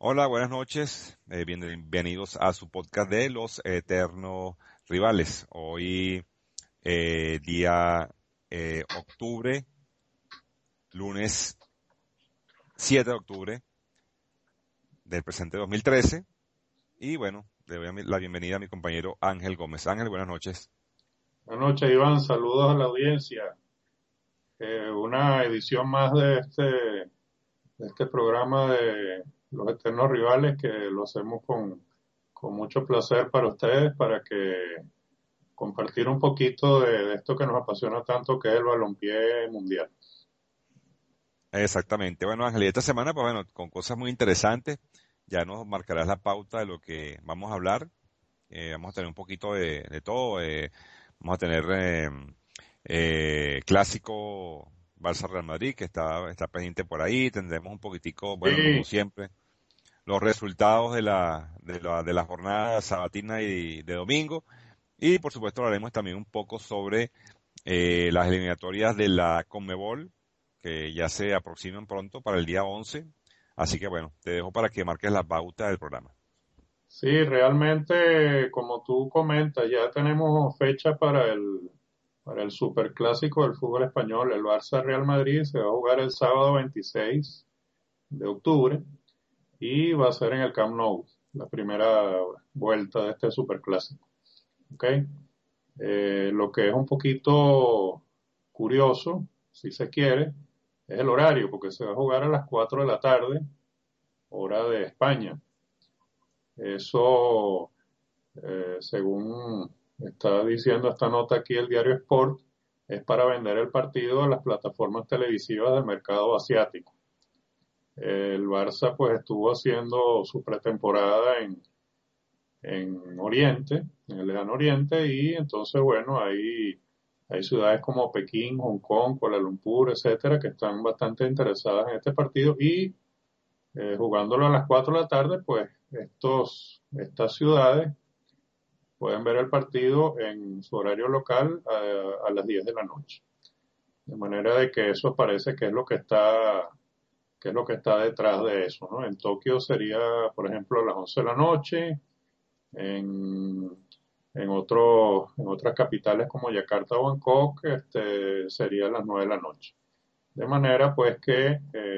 Hola, buenas noches. Bienvenidos a su podcast de Los Eternos Rivales. Hoy, día octubre, lunes 7 de octubre del presente 2013. Y bueno, le doy la bienvenida a mi compañero Ángel Gómez. Ángel, buenas noches. Buenas noches, Iván. Saludos a la audiencia. Una edición más de este programa de Los Eternos Rivales que lo hacemos con mucho placer para ustedes, para que compartir un poquito de esto que nos apasiona tanto, que es el balompié mundial. Exactamente. Bueno, Ángel, y esta semana, pues bueno, con cosas muy interesantes. Ya nos marcarás la pauta de lo que vamos a hablar. Vamos a tener un poquito de todo. Vamos a tener clásico Barça-Real Madrid, que está pendiente por ahí. Tendremos un poquitico, bueno, como Sí, siempre, los resultados de la jornada sabatina y de domingo. Y por supuesto hablaremos también un poco sobre las eliminatorias de la Conmebol, que ya se aproximan pronto para el día 11. Así que bueno, te dejo para que marques la pauta del programa. sí, realmente, como tú comentas, ya tenemos fecha para el superclásico del fútbol español. El Barça-Real Madrid se va a jugar el sábado 26 de octubre. Y va a ser en el Camp Nou, la primera vuelta de este superclásico. ¿Ok? Lo que es un poquito curioso, si se quiere, es el horario, porque se va a jugar a las 4 de la tarde, hora de España. Eso, según está diciendo esta nota aquí el diario Sport, es para vender el partido a las plataformas televisivas del mercado asiático. El Barça pues estuvo haciendo su pretemporada en Oriente, en el lejano Oriente, y entonces, bueno, hay ciudades como Pekín, Hong Kong, Kuala Lumpur, etcétera, que están bastante interesadas en este partido y jugándolo a las 4 de la tarde, pues estas ciudades pueden ver el partido en su horario local a las 10 de la noche. De manera de que eso parece que es lo que está detrás de eso, ¿no? En Tokio sería, por ejemplo, a las 11 de la noche, en, en otras capitales como Yakarta o Bangkok, sería a las 9 de la noche. De manera pues que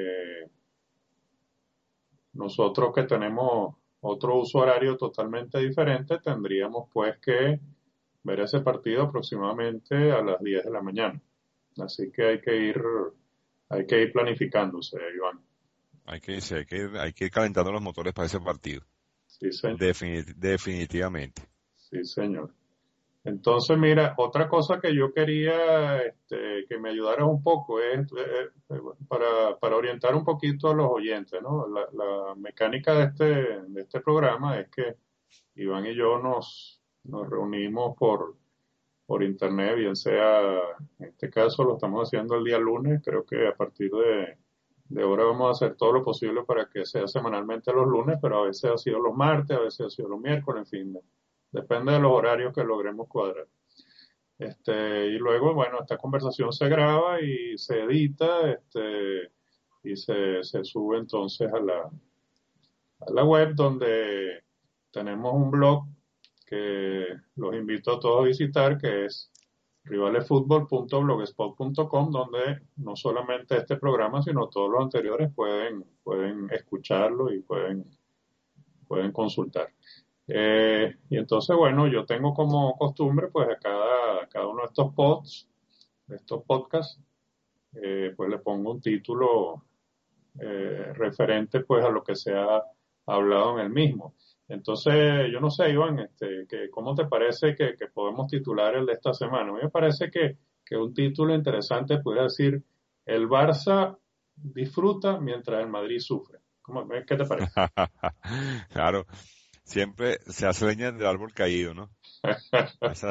nosotros que tenemos otro uso horario totalmente diferente, tendríamos pues que ver ese partido aproximadamente a las 10 de la mañana. Así que hay que ir planificándose, Iván. Sí, hay que ir calentando los motores para ese partido. Sí, señor. Definitivamente. Sí, señor. Entonces, mira, otra cosa que yo quería que me ayudaras un poco es para orientar un poquito a los oyentes, ¿no? La mecánica de este programa es que Iván y yo nos reunimos por internet, bien sea, en este caso lo estamos haciendo el día lunes, creo que a partir de ahora vamos a hacer todo lo posible para que sea semanalmente los lunes, pero a veces ha sido los martes, a veces ha sido los miércoles, en fin, depende de los horarios que logremos cuadrar. Y luego, bueno, esta conversación se graba y se edita, y se sube entonces a la web donde tenemos un blog que los invito a todos a visitar, que es rivalesfutbol.blogspot.com, donde no solamente este programa, sino todos los anteriores pueden escucharlo y pueden consultar. Y entonces, bueno, yo tengo como costumbre, pues a cada uno de estos podcasts, pues le pongo un título referente pues a lo que se ha hablado en el mismo. Entonces, yo no sé, Iván, ¿cómo te parece que podemos titular el de esta semana? A mí me parece que un título interesante pudiera decir: el Barça disfruta mientras el Madrid sufre. ¿Qué te parece? Claro, siempre se hace leña del árbol caído, ¿no? Esa-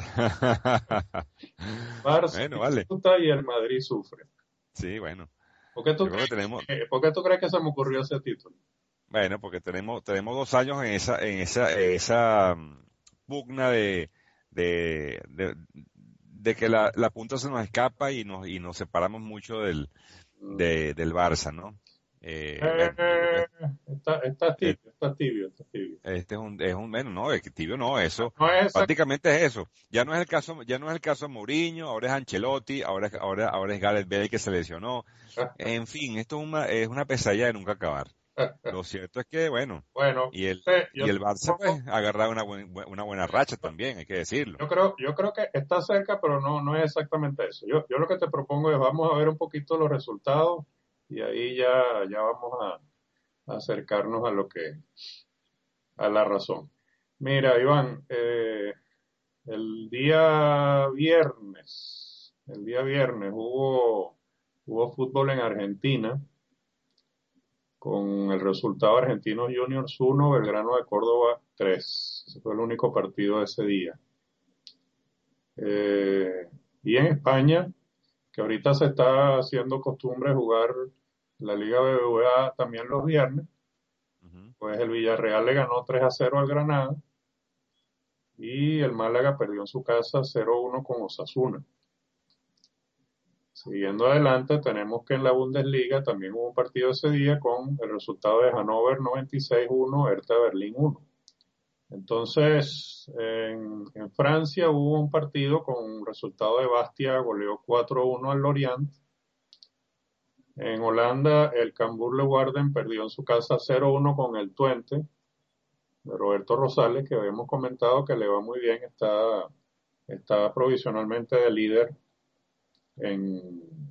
Barça Bueno, vale. disfruta y el Madrid sufre. Sí, bueno. ¿Por qué tú Yo creo que crees tenemos, por qué tú crees que se me ocurrió ese título? bueno, porque tenemos 2 años en esa pugna de que la punta se nos escapa y nos separamos mucho del Barça, ¿no? Bueno, yo creo que Estás eh, tibio. está tibio, está tibio. Bueno, no, es que tibio no, eso, No es exacto. prácticamente es eso. Ya no es el caso de Mourinho, ahora es Ancelotti, ahora es Gareth Bale que se lesionó. En fin, esto es una pesadilla de nunca acabar. Lo cierto es que, bueno, Bueno, y el, yo y el te Barça, propongo, pues, ha agarrado una buena racha también, hay que decirlo. yo creo que está cerca, pero no es exactamente eso. Yo lo que te propongo es, vamos a ver un poquito los resultados y ahí ya vamos a acercarnos a la razón. Mira, Iván, el día viernes hubo fútbol en Argentina con el resultado Argentinos Juniors 1, Belgrano de Córdoba 3. Ese fue el único partido de ese día. Y en España, que ahorita se está haciendo costumbre jugar la Liga BBVA también los viernes, Ujú. pues el Villarreal le ganó 3-0 al Granada y el Málaga perdió en su casa 0-1 con Osasuna. Siguiendo adelante, tenemos que en la Bundesliga también hubo un partido ese día con el resultado de Hannover 96-1, Hertha Berlín 1. Entonces, en Francia hubo un partido con un resultado de Bastia, goleó 4-1 al Lorient. En Holanda, el Cambuur Leeuwarden perdió en su casa 0-1 con el Twente de Roberto Rosales, que habíamos comentado que le va muy bien, está provisionalmente de líder en,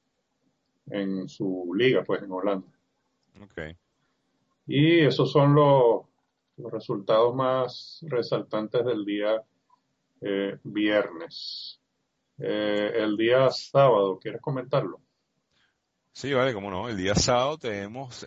en su liga, pues en Holanda. Okay. Y esos son los resultados más resaltantes del día viernes. El día sábado, ¿quieres comentarlo? Sí, vale, cómo no. El día sábado tenemos,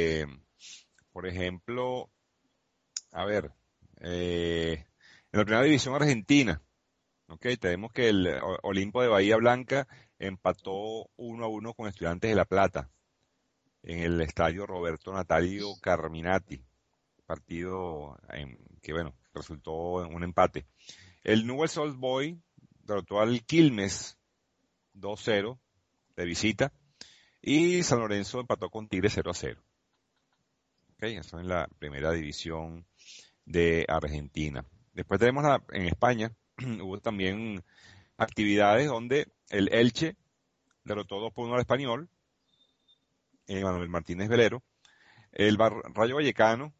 por ejemplo, a ver, en la primera división argentina, ok, tenemos que el Olimpo de Bahía Blanca empató 1-1 con Estudiantes de La Plata en el estadio Roberto Natalio Carminati, partido que, bueno, resultó en un empate. El Newell's Old Boys derrotó al Quilmes 2-0 de visita y San Lorenzo empató con Tigre 0-0. Ok, eso en la primera división de Argentina. Después tenemos en España, hubo también actividades donde el Elche derrotó 2-1 al Español, Manuel Martínez Velero. El Rayo Vallecano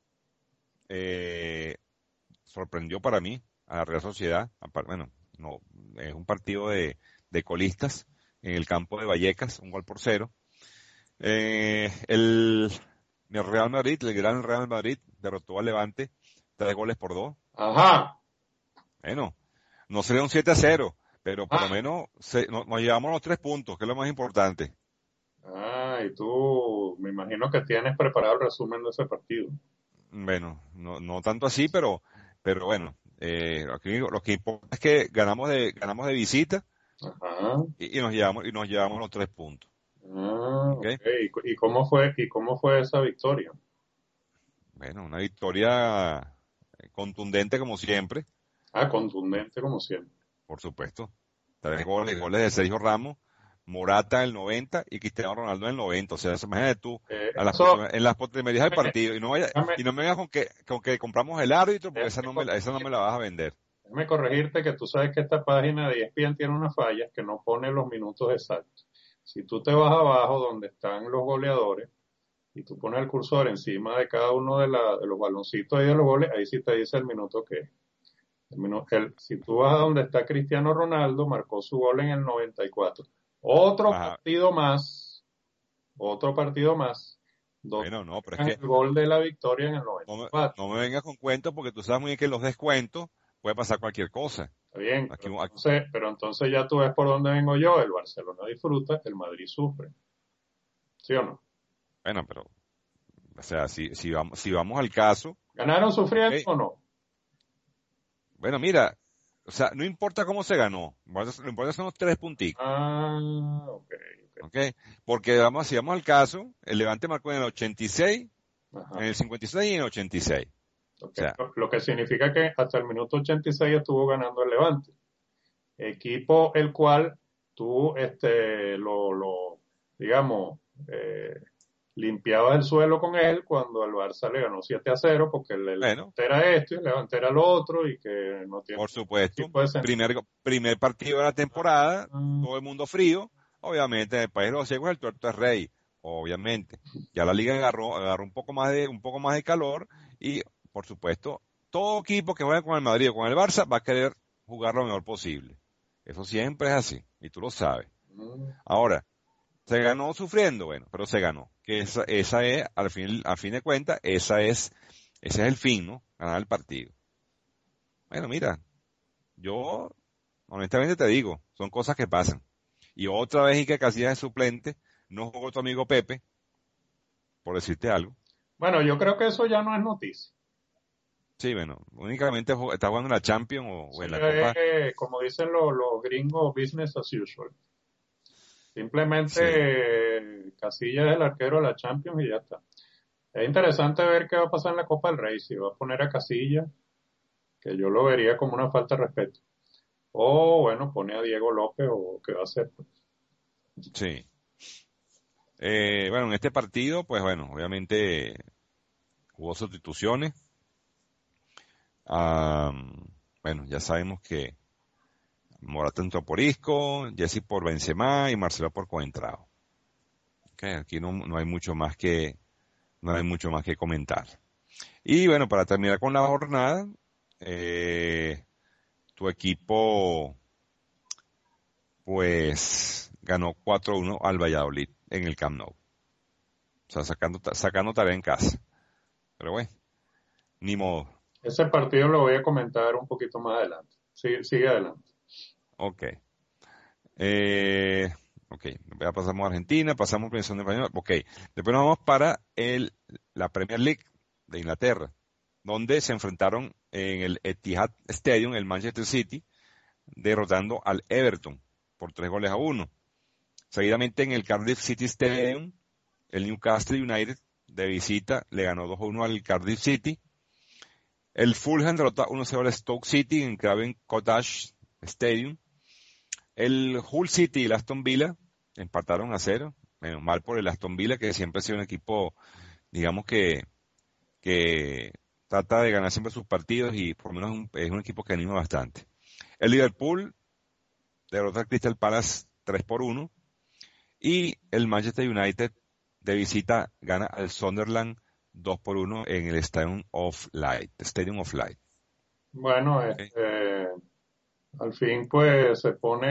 eh, sorprendió para mí a la Real Sociedad. Bueno, no, es un partido de colistas en el campo de Vallecas, 1-0. El Real Madrid, el gran Real Madrid, derrotó al Levante 3-2. Ajá. Bueno, no sería un 7-0, pero por lo Ah, menos nos llevamos los 3 puntos, que es lo más importante. y tú me imagino que tienes preparado el resumen de ese partido. Bueno, no tanto así, pero bueno, aquí lo que importa es que ganamos de visita Ajá. y nos llevamos los 3 puntos. ¿Ok? Ok. ¿Y cómo fue esa victoria? Bueno, una victoria contundente como siempre, Contundente como siempre. por supuesto. 3 goles de Sergio Ramos, Morata en el 90 y Cristiano Ronaldo en el 90. O sea, imagínate tú Eso, en las postrimerías del déjame, partido déjame- y no me vengas con que compramos el árbitro porque déjame esa no me la vas a vender. déjame corregirte que tú sabes que esta página de ESPN tiene una falla que no pone los minutos exactos. Si tú te vas abajo donde están los goleadores y tú pones el cursor encima de cada uno de los baloncitos y de los goles, ahí sí te dice el minuto que es. Si tú vas a donde está Cristiano Ronaldo, marcó su gol en el 94. Otro Ajá. partido más, otro partido más, donde Bueno, no, pero es marcan que el gol de la victoria en el no me, 94. no me vengas con cuentos porque tú sabes muy bien que en los descuentos puede pasar cualquier cosa. Está bien, Aquí, pero entonces ya tú ves por dónde vengo yo. El Barcelona disfruta, el Madrid sufre. ¿Sí o no? bueno, pero, o sea, si vamos al caso, ¿Ganaron ok, sufriendo o no? bueno, mira, o sea, no importa cómo se ganó, lo importante son los 3 punticos, Ok, ok. ok, porque si vamos al caso, el Levante marcó en el 86, en Ajá. el 56 y en el 86. O Ok. sea, Lo que significa que hasta el minuto 86 estuvo ganando el Levante. Equipo el cual tú digamos, eh, limpiabas el suelo con él cuando el Barça le ganó 7-0 porque el Bueno, Levante era esto y el Levante era lo otro y que no tiene por ningún supuesto, tipo de sentido. primer partido de la temporada, Ah, todo el mundo frío, obviamente en el país de los ciegos el tuerto es rey, obviamente. Ya la liga agarró un poco más de calor y, por supuesto, todo equipo que juegue con el Madrid o con el Barça va a querer jugar lo mejor posible. Eso siempre es así, y tú lo sabes. mm. Ahora, se ganó sufriendo, bueno, pero se ganó. Que esa es, al fin de cuentas, ese es el fin, ¿no? Ganar el partido. Bueno, mira, yo honestamente te digo, son cosas que pasan. Y otra vez Iker Casillas es suplente, no jugó tu amigo Pepe, por decirte algo. Bueno, yo creo que eso ya no es noticia. Sí, bueno, únicamente está jugando en la Champions o Eso en la ya Copa. es, como dicen los gringos, business as usual. Simplemente Sí, Casillas es el arquero de la Champions y ya está. Es interesante ver qué va a pasar en la Copa del Rey, si va a poner a Casillas, que yo lo vería como una falta de respeto. O bueno, pone a Diego López o qué va a hacer. Pues. sí. Bueno, en este partido, pues bueno, obviamente hubo sustituciones. Ah, bueno, ya sabemos que Morata entró por Isco, Jesse por Benzema y Marcelo por Coentrao. Okay, aquí no hay mucho más no hay mucho más que comentar. Y bueno, para terminar con la jornada, eh, tu equipo pues ganó 4-1 al Valladolid en el Camp Nou. O sea, sacando tarea en casa. Pero bueno, ni modo. Ese partido lo voy a comentar un poquito más adelante. Sigue adelante. Ok. Eh, ok, ya pasamos a Argentina, pasamos a Pensión de Español. Ok, después nos vamos para la Premier League de Inglaterra, donde se enfrentaron en el Etihad Stadium el Manchester City, derrotando al Everton por 3-1. Seguidamente en el Cardiff City Stadium, el Newcastle United de visita le ganó 2-1 al Cardiff City. El Fulham derrotó 1-0 al Stoke City en Craven Cottage Stadium. El Hull City y el Aston Villa empataron a 0. Menos mal por el Aston Villa, que siempre ha sido un equipo, digamos que trata de ganar siempre sus partidos y por lo menos es un equipo que anima bastante. El Liverpool derrota al Crystal Palace 3-1 y el Manchester United de visita gana al Sunderland 2-1 en el Stadium of Light. Stadium of Light. Bueno, ¿Ok? al fin pues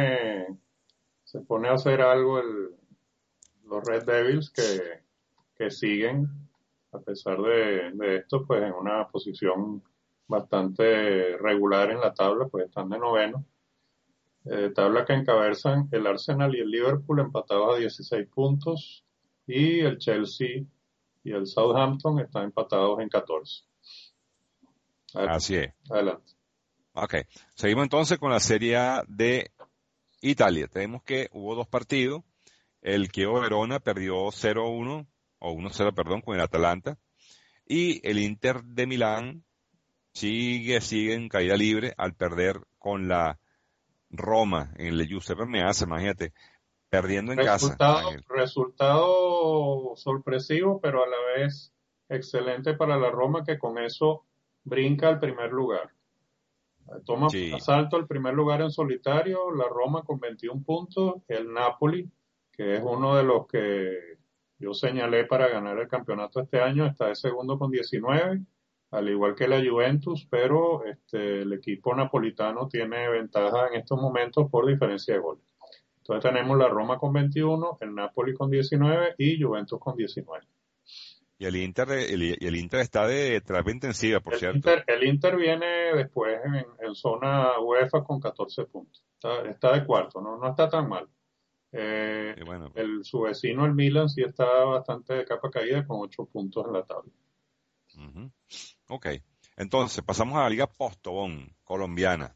se pone a hacer algo los Red Devils que siguen, a pesar de esto, pues en una posición bastante regular en la tabla, pues están de noveno. Tabla que encabezan el Arsenal y el Liverpool empatados a 16 puntos y el Chelsea y el Southampton están empatados en 14. Así es. Adelante. Ok. Seguimos entonces con la Serie A de Italia. Tenemos que hubo dos partidos. El Chievo Verona perdió 0-1, o 1-0, perdón, con el Atalanta. Y el Inter de Milán sigue en caída libre al perder con la Roma en el Giuseppe Meazza, imagínate, perdiendo en casa. Resultado sorpresivo, pero a la vez excelente para la Roma que con eso brinca al primer lugar. Toma por Sí, asalto el primer lugar en solitario, la Roma con 21 puntos, el Napoli, que es uno de los que yo señalé para ganar el campeonato este año, está de segundo con 19, al igual que la Juventus, pero el equipo napolitano tiene ventaja en estos momentos por diferencia de goles. Entonces tenemos la Roma con 21, el Napoli con 19 y Juventus con 19. y el Inter está de terapia intensiva, por cierto. El Inter viene después en zona UEFA con 14 puntos. Está de cuarto, no está tan mal. Y bueno, Su vecino, el Milan, sí está bastante de capa caída con 8 puntos en la tabla. ujú. Ok. Entonces, pasamos a la Liga Postobón, colombiana.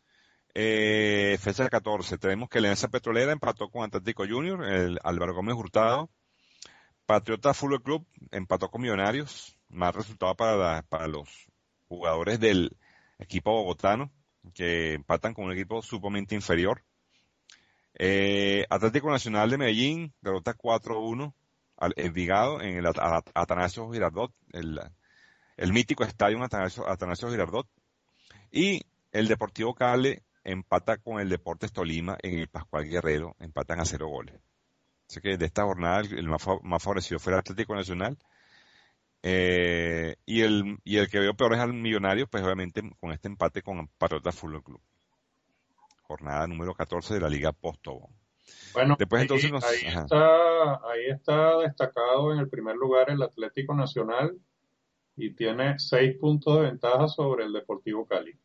Fecha 14. Tenemos que Alianza Petrolera empató con Atlético Junior, el Álvaro Gómez Hurtado. Patriota Fútbol Club empató con Millonarios. Mal resultado para los jugadores del equipo bogotano, que empatan con un equipo sumamente inferior. Atlético Nacional de Medellín derrota 4-1 al Envigado en el Atanasio Girardot, el mítico estadio Atanasio Girardot, y el Deportivo Cali empata con el Deportes Tolima en el Pascual Guerrero, empatan a 0 goles. Así que de esta jornada el más favorecido fue el Atlético Nacional, y el que veo peor es al Millonario, pues obviamente con este empate con Patriotas Fútbol Club. Jornada número 14 de la Liga Postobón. Bueno, Después entonces ajá. ahí está destacado en el primer lugar el Atlético Nacional y tiene 6 puntos de ventaja sobre el Deportivo Cali.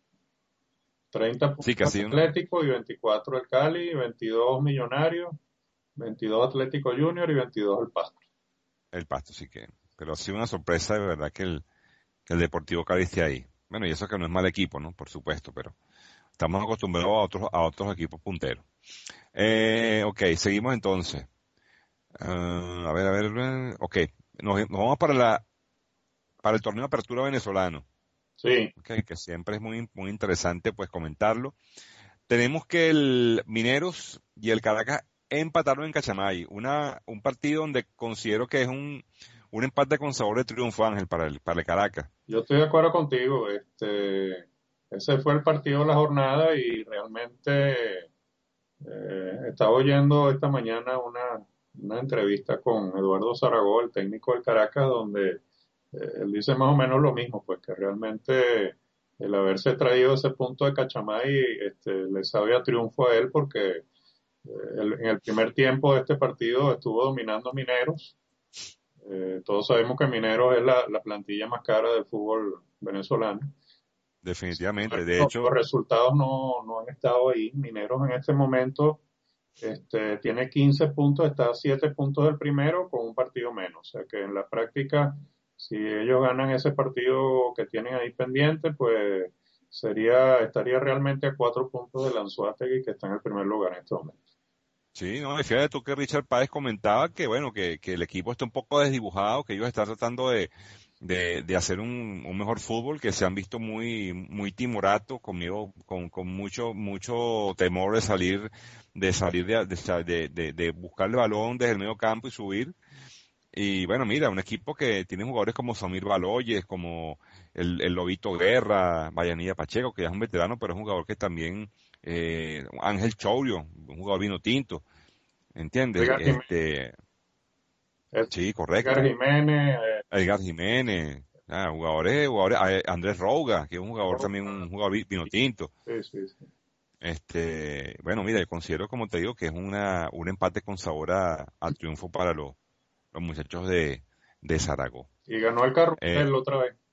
30 Sí, puntos casi Atlético y 24 el Cali, 22 Millonarios, 22 Atlético Junior y 22 el Pasto. el Pasto, sí que, pero ha sido una sorpresa de verdad que el Deportivo Cali esté ahí. Bueno, y eso que no es mal equipo, ¿no? Por supuesto, pero estamos acostumbrados a otros equipos punteros. Ok, seguimos entonces. A ver, ok, nos vamos para el torneo de apertura venezolano, Sí, okay, que siempre es muy, muy interesante pues comentarlo. Tenemos que el Mineros y el Caracas empataron en Cachamay, un partido donde considero que es un empate con sabor de triunfo, Ángel, para el Caracas. yo estoy de acuerdo contigo. Ese fue el partido de la jornada y realmente estaba oyendo esta mañana una entrevista con Eduardo Zaragoza, el técnico del Caracas, donde él dice más o menos lo mismo, pues que realmente el haberse traído ese punto de Cachamay le sabe a triunfo a él porque en el primer tiempo de este partido estuvo dominando Mineros. Todos sabemos que Mineros es la plantilla más cara del fútbol venezolano. Definitivamente. De Los hecho, resultados no han estado ahí. Mineros en este momento tiene 15 puntos, está a 7 puntos del primero con un partido menos. O sea que en la práctica, si ellos ganan ese partido que tienen ahí pendiente, pues estaría realmente a 4 puntos del Anzoátegui que está en el primer lugar en este momento. sí, no, y fíjate tú que Richard Páez comentaba que, bueno, que el equipo está un poco desdibujado, que ellos están tratando de hacer un mejor fútbol, que se han visto muy, muy timoratos conmigo, con mucho temor de buscar el balón desde el medio campo y subir. Y bueno, mira, un equipo que tiene jugadores como Samir Baloyes, como el Lobito Guerra, Vallanilla Pacheco, que ya es un veterano, pero es un jugador que también, Ángel Chourio, un jugador vino tinto, ¿entiendes? Edgar Jiménez, Sí, Edgar correcto. Jiménez, Edgar Jiménez, jugadores, Andrés Rouga, que es un jugador también, un jugador vino tinto. sí, sí, sí. Bueno, mira, yo considero, como te digo, que es un empate con sabor a triunfo para los muchachos de Zaragoza. Y ganó el Eh, Carrusel otra vez.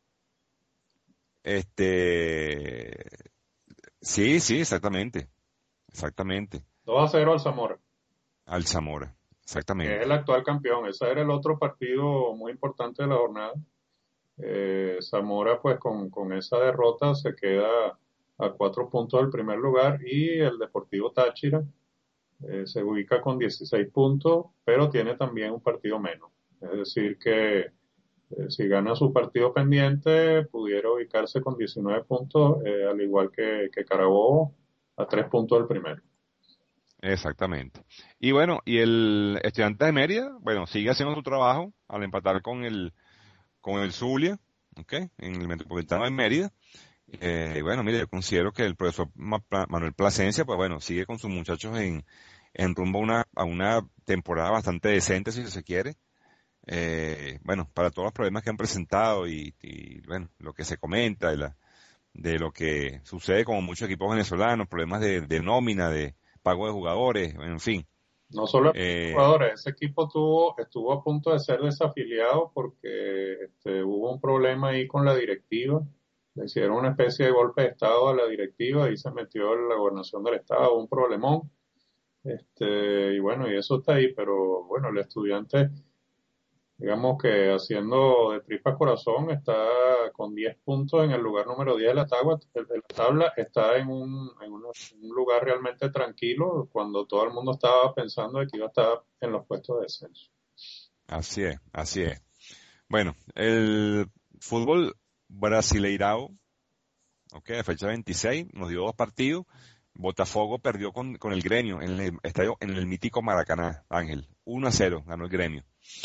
Este, sí, sí, exactamente, 2-0 al Zamora, al Zamora, que es exactamente, el actual campeón. Ese era el otro partido muy importante de la jornada. Zamora, pues con esa derrota se queda a 4 puntos del primer lugar y el Deportivo Táchira se ubica con 16 puntos, pero tiene también un partido menos. Es decir, que si gana su partido pendiente, pudiera ubicarse con 19 puntos, al igual que Carabobo, a 3 puntos del primero. exactamente. Y bueno, y el Estudiantes de Mérida, bueno, sigue haciendo su trabajo al empatar con el Zulia, ¿ok? En el Metropolitano de Mérida. Bueno, mire, yo considero que el profesor Manuel Plasencia, pues bueno, sigue con sus muchachos en rumbo a una temporada bastante decente, si se quiere. Bueno, para todos los problemas que han presentado y bueno, lo que se comenta de lo que sucede con muchos equipos venezolanos, problemas de nómina, de pago de jugadores, en fin. No solo Eh, jugadores, ese equipo estuvo a punto de ser desafiliado porque hubo un problema ahí con la directiva. Le hicieron una especie de golpe de estado a la directiva y se metió en la gobernación del estado, un problemón. Y bueno, y eso está ahí, pero bueno, el estudiante, digamos que haciendo de tripas corazón, está con 10 puntos en el lugar número 10 de la tabla, está en un lugar realmente tranquilo cuando todo el mundo estaba pensando de que iba a estar en los puestos de descenso. Así es, así es. Bueno, el fútbol brasileirao, ok, a fecha 26, nos dio 2 partidos. Botafogo perdió con el Gremio en el estadio, en el mítico Maracaná, Ángel. 1-0 ganó el Gremio.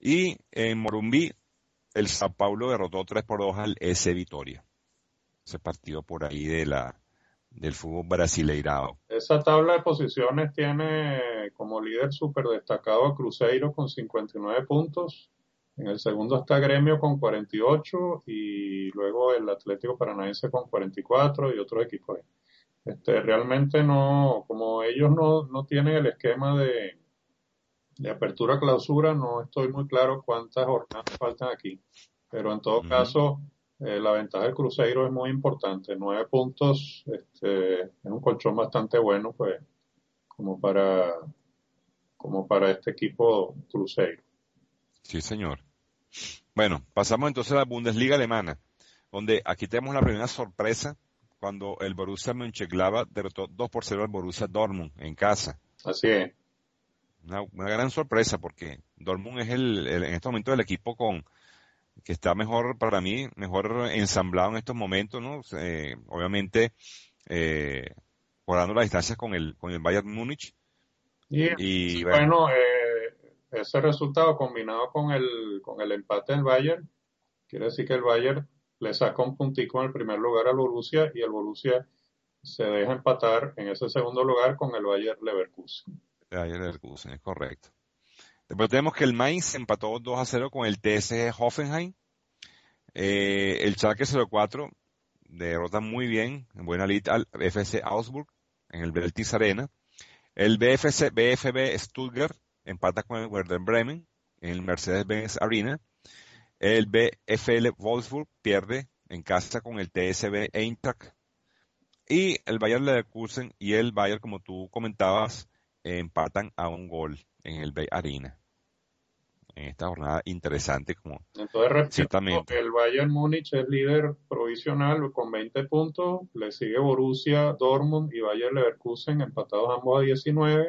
Y en Morumbí, el Sao Paulo derrotó 3-2 al S Vitória. Ese partido por ahí del fútbol brasileirao. Esa tabla de posiciones tiene como líder súper destacado a Cruzeiro con 59 puntos. En el segundo está Gremio con 48 y luego el Atlético Paranaense con 44 y otros equipos. Realmente no, como ellos no tienen el esquema de apertura-clausura, no estoy muy claro cuántas jornadas faltan aquí. Pero en todo Ujú. caso, la ventaja del Cruzeiro es muy importante. 9 puntos, es un colchón bastante bueno, pues, como para, como para este equipo Cruzeiro. Sí, señor. Bueno, pasamos entonces a la Bundesliga alemana, donde aquí tenemos la primera sorpresa cuando el Borussia Mönchengladbach derrotó 2-0 al Borussia Dortmund en casa. Así es. Una gran sorpresa porque Dortmund es en este momento el equipo que está mejor para mí, mejor ensamblado en estos momentos, ¿no? Obviamente, eh, guardando las distancias con el Bayern Múnich. Y Y bueno, bueno, ese resultado combinado con el empate del Bayern, quiere decir que el Bayern le saca un puntico en el primer lugar al Borussia y el Borussia se deja empatar en ese segundo lugar con el Bayer Leverkusen. Bayern Leverkusen, es correcto. Después tenemos que el Mainz empató 2-0 con el TSG Hoffenheim. El Schalke 04 derrota muy bien, en buena lid al FC Augsburg en el Veltis Arena. El BFB Stuttgart empata con el Werder Bremen en el Mercedes-Benz Arena. El VfL Wolfsburg pierde en casa con el TSV Eintracht. Y el Bayer Leverkusen y el Bayer, como tú comentabas, empatan a un gol en el Bay Arena. En esta jornada interesante, como Entonces, repito, ciertamente. el Bayern Múnich es líder provisional con 20 puntos, le sigue Borussia, Dortmund y Bayer Leverkusen empatados ambos a 19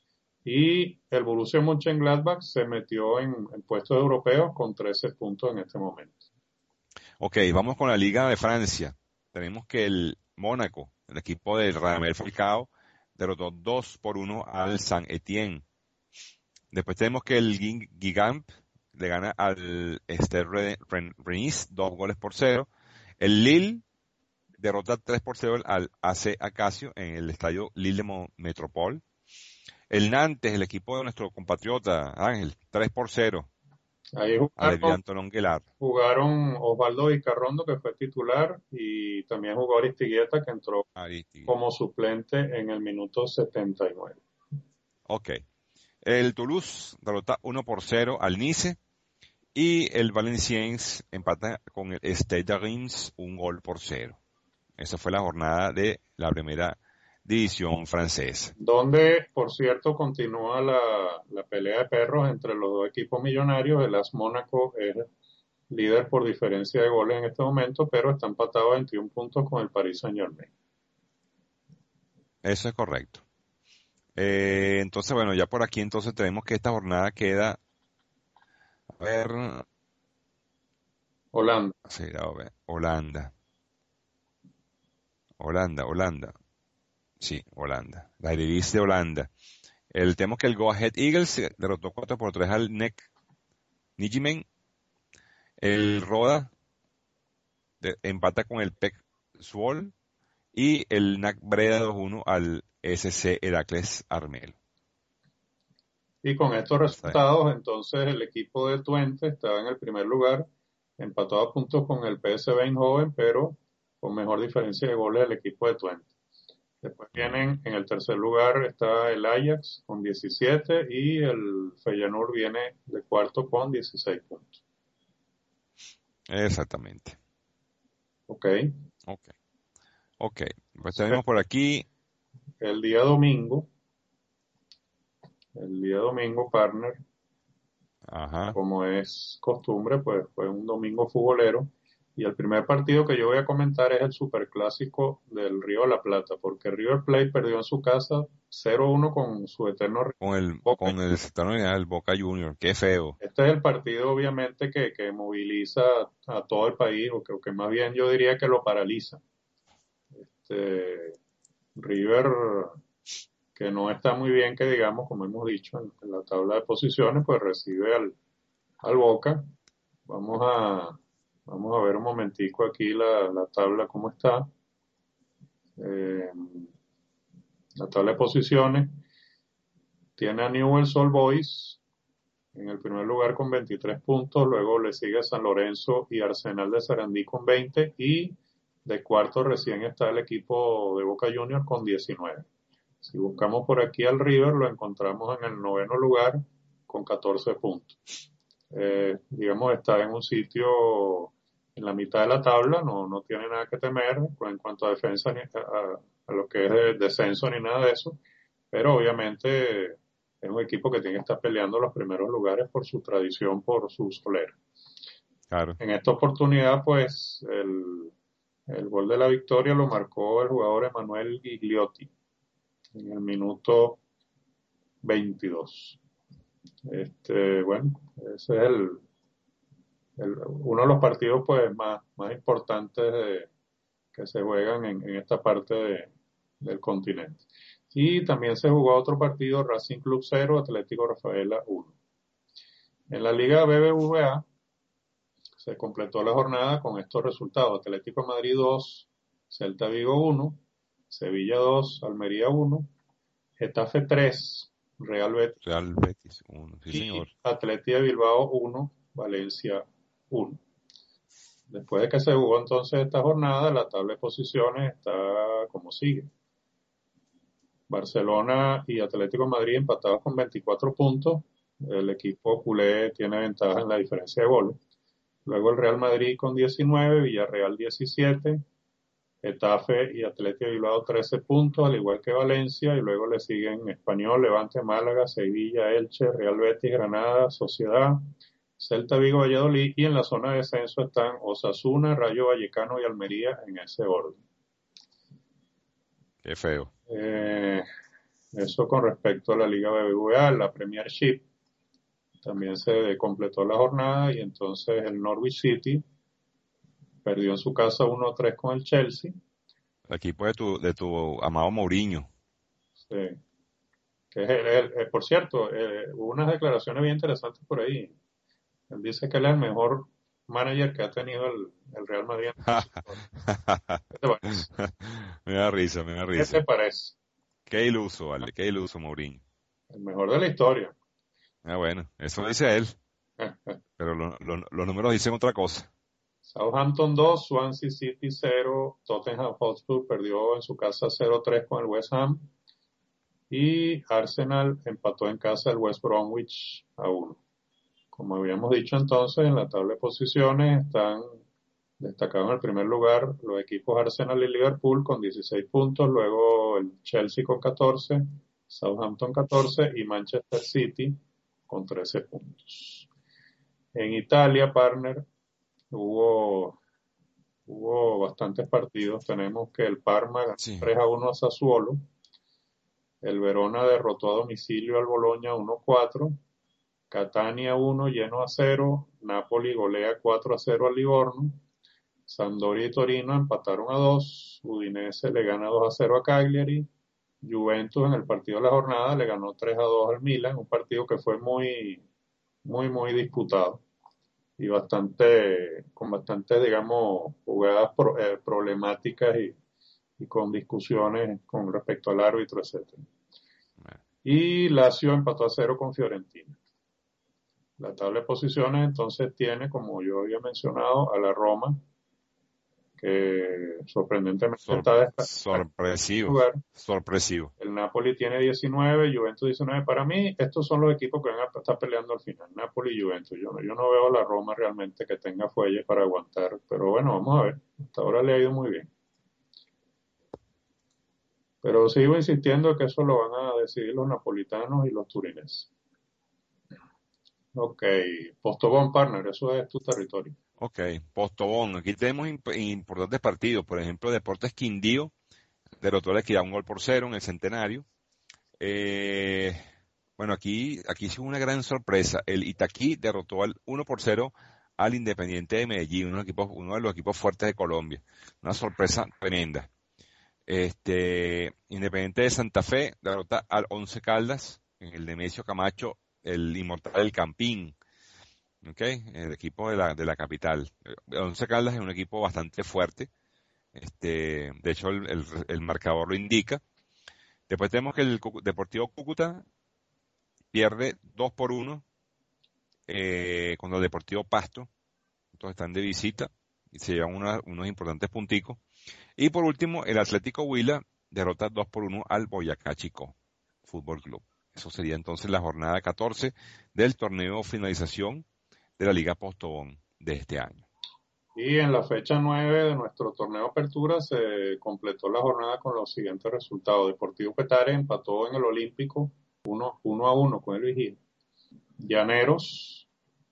y el Borussia Mönchengladbach se metió en puestos europeos con 13 puntos en este momento. Ok, vamos con la Liga de Francia. Tenemos que el Mónaco, el equipo de Radamel Falcao, derrotó 2-1 al Saint-Étienne. Después tenemos que el Gigant le gana al Stade Rennes 2-0. El Lille derrota 3-0 al AC Acasio en el estadio Lille de Metropole. El Nantes, el equipo de nuestro compatriota Ángel, 3-0 Ahí al jugaron, Evian Tonon-Guelard. jugaron Osvaldo Vicarrondo, que fue titular, y también jugó Aristigueta, que entró como suplente en el minuto 79. Ok. El Toulouse derrota 1-0 al Nice y el Valenciennes empata con el Stade de Reims 1-0. Esa fue la jornada de la primera división francesa. Donde, por cierto, continúa la pelea de perros entre los dos equipos millonarios. El AS Mónaco es líder por diferencia de goles en este momento, pero está empatado a 21 puntos con el Paris Saint-Germain. Eso es correcto. Entonces, bueno, ya por aquí entonces tenemos que esta jornada queda, a ver, Holanda. sí, a ver, Holanda. Sí, Holanda. La Eredivisie de Holanda. Tenemos que el Go Ahead Eagles derrotó 4-3 al NEC Nijmegen. El Roda empata con el PEC Zwolle y el NAC Breda 2-1 al SC Heracles Armelo. Y con estos resultados, entonces el equipo de Twente está en el primer lugar, empatado a puntos con el PSV Eindhoven, pero con mejor diferencia de goles el equipo de Twente. Después vienen, en el tercer lugar está el Ajax con 17 y el Feyenoord viene de cuarto con 16 puntos. Exactamente. Ok. Ok. Ok. Pues tenemos por aquí. El día domingo, el día domingo, partner, Ajá. como es costumbre, pues fue un domingo futbolero. Y el primer partido que yo voy a comentar es el superclásico del Río de la Plata, porque River Plate perdió en su casa 0-1 con su eterno rival Con el, Boca. con el sector del Boca Junior. Qué feo. Este es el partido, obviamente, que moviliza a todo el país, o que más bien yo diría que lo paraliza. Este, River, que no está muy bien, que digamos, como hemos dicho, en la tabla de posiciones, pues recibe al Boca. Vamos a, vamos a ver un momentico aquí la tabla cómo está. Eh, la tabla de posiciones tiene a Newell's Old Boys en el primer lugar con 23 puntos, luego le sigue San Lorenzo y Arsenal de Sarandí con 20 y de cuarto recién está el equipo de Boca Juniors con 19. Si buscamos por aquí al River lo encontramos en el noveno lugar con 14 puntos. Digamos está en un sitio en la mitad de la tabla, no tiene nada que temer en cuanto a defensa ni a lo que es de descenso ni nada de eso, pero obviamente es un equipo que tiene que estar peleando los primeros lugares por su tradición, por su solera. Claro. En esta oportunidad, pues, el gol de la victoria lo marcó el jugador Emanuel Gigliotti en el minuto 22. Bueno, ese es uno de los partidos pues más importantes que se juegan en esta parte del continente. Y también se jugó otro partido, Racing Club 0, Atlético Rafaela 1. En la Liga BBVA se completó la jornada con estos resultados: Atlético Madrid 2, Celta Vigo 1, Sevilla 2, Almería 1, Getafe 3, Real Betis Real Betis 1, sí y señor. Atleti de Bilbao 1, Valencia 1. Después de que se jugó entonces esta jornada, la tabla de posiciones está como sigue. Barcelona y Atlético de Madrid empatados con 24 puntos. El equipo culé tiene ventaja en la diferencia de goles. Luego el Real Madrid con 19, Villarreal 17, Getafe y Atleti de Bilbao 13 puntos, al igual que Valencia, y luego le siguen Español, Levante, Málaga, Sevilla, Elche, Real Betis, Granada, Sociedad, Celta Vigo, Valladolid, y en la zona de descenso están Osasuna, Rayo Vallecano y Almería en ese orden. Qué feo. Eso con respecto a la Liga BBVA. La Premiership también se completó la jornada y entonces el Norwich City perdió en su casa 1-3 con el Chelsea. El equipo de tu amado Mourinho. Sí. Que es por cierto, hubo unas declaraciones bien interesantes por ahí. Él dice que él es el mejor manager que ha tenido el Real Madrid en toda su historia. ¿Qué te parece? Me da risa, me da ¿Qué te risa. parece? Qué iluso, vale, qué iluso Mourinho. El mejor de la historia. Ah, bueno, eso dice él, pero los números dicen otra cosa. Southampton 2, Swansea City 0, Tottenham Hotspur perdió en su casa 0-3 con el West Ham y Arsenal empató en casa el West Bromwich a 1. Como habíamos dicho entonces, en la tabla de posiciones están destacados en el primer lugar los equipos Arsenal y Liverpool con 16 puntos, luego el Chelsea con 14, Southampton 14 y Manchester City con 13 puntos. En Italia, partner, hubo bastantes partidos. Tenemos que el Parma ganó Sí. 3-1 a Sassuolo, el Verona derrotó a domicilio al Bologna 1-4, Catania 1, Genoa 0, Napoli golea 4-0 al Livorno, Sampdoria y Torino empataron a 2, Udinese le gana 2-0 a Cagliari, Juventus en el partido de la jornada le ganó 3-2 al Milan, un partido que fue muy disputado y con bastante, digamos, jugadas problemáticas y con discusiones con respecto al árbitro, etcétera. Y Lazio empató a 0 con Fiorentina. La tabla de posiciones entonces tiene, como yo había mencionado, a la Roma, que sorprendentemente está en Sorpresivo, lugar. sorpresivo. El Napoli tiene 19, Juventus 19. Para mí, estos son los equipos que van a estar peleando al final, Napoli y Juventus. Yo no veo a la Roma realmente que tenga fuelle para aguantar, pero bueno, vamos a ver. Hasta ahora le ha ido muy bien. Pero sigo insistiendo que eso lo van a decidir los napolitanos y los turineses. Ok, Postobón Partner, eso es tu territorio. Ok, Postobón. Aquí tenemos importantes partidos. Por ejemplo, Deportes Quindío derrotó a la Equidad 1-0 en el Centenario. Eh, bueno, aquí sí hubo una gran sorpresa. El Itaquí derrotó al 1-0 al Independiente de Medellín, uno de los equipos fuertes de Colombia. Una sorpresa tremenda. Independiente de Santa Fe derrota al Once Caldas en el Nemesio Camacho, el inmortal del Campín. ¿ok? El equipo de la capital. Once Caldas es un equipo bastante fuerte. De hecho, el marcador lo indica. Después tenemos que el Deportivo Cúcuta pierde 2-1 contra el Deportivo Pasto. Entonces están de visita y se llevan unos importantes punticos. Y por último, el Atlético Huila derrota 2-1 al Boyacá Chicó Fútbol Club. Eso sería entonces la jornada 14 del torneo finalización de la Liga Postobón de este año. Y en la fecha 9 de nuestro torneo Apertura se completó la jornada con los siguientes resultados. Deportivo Petare empató en el Olímpico 1-1 con el Vigía. Llaneros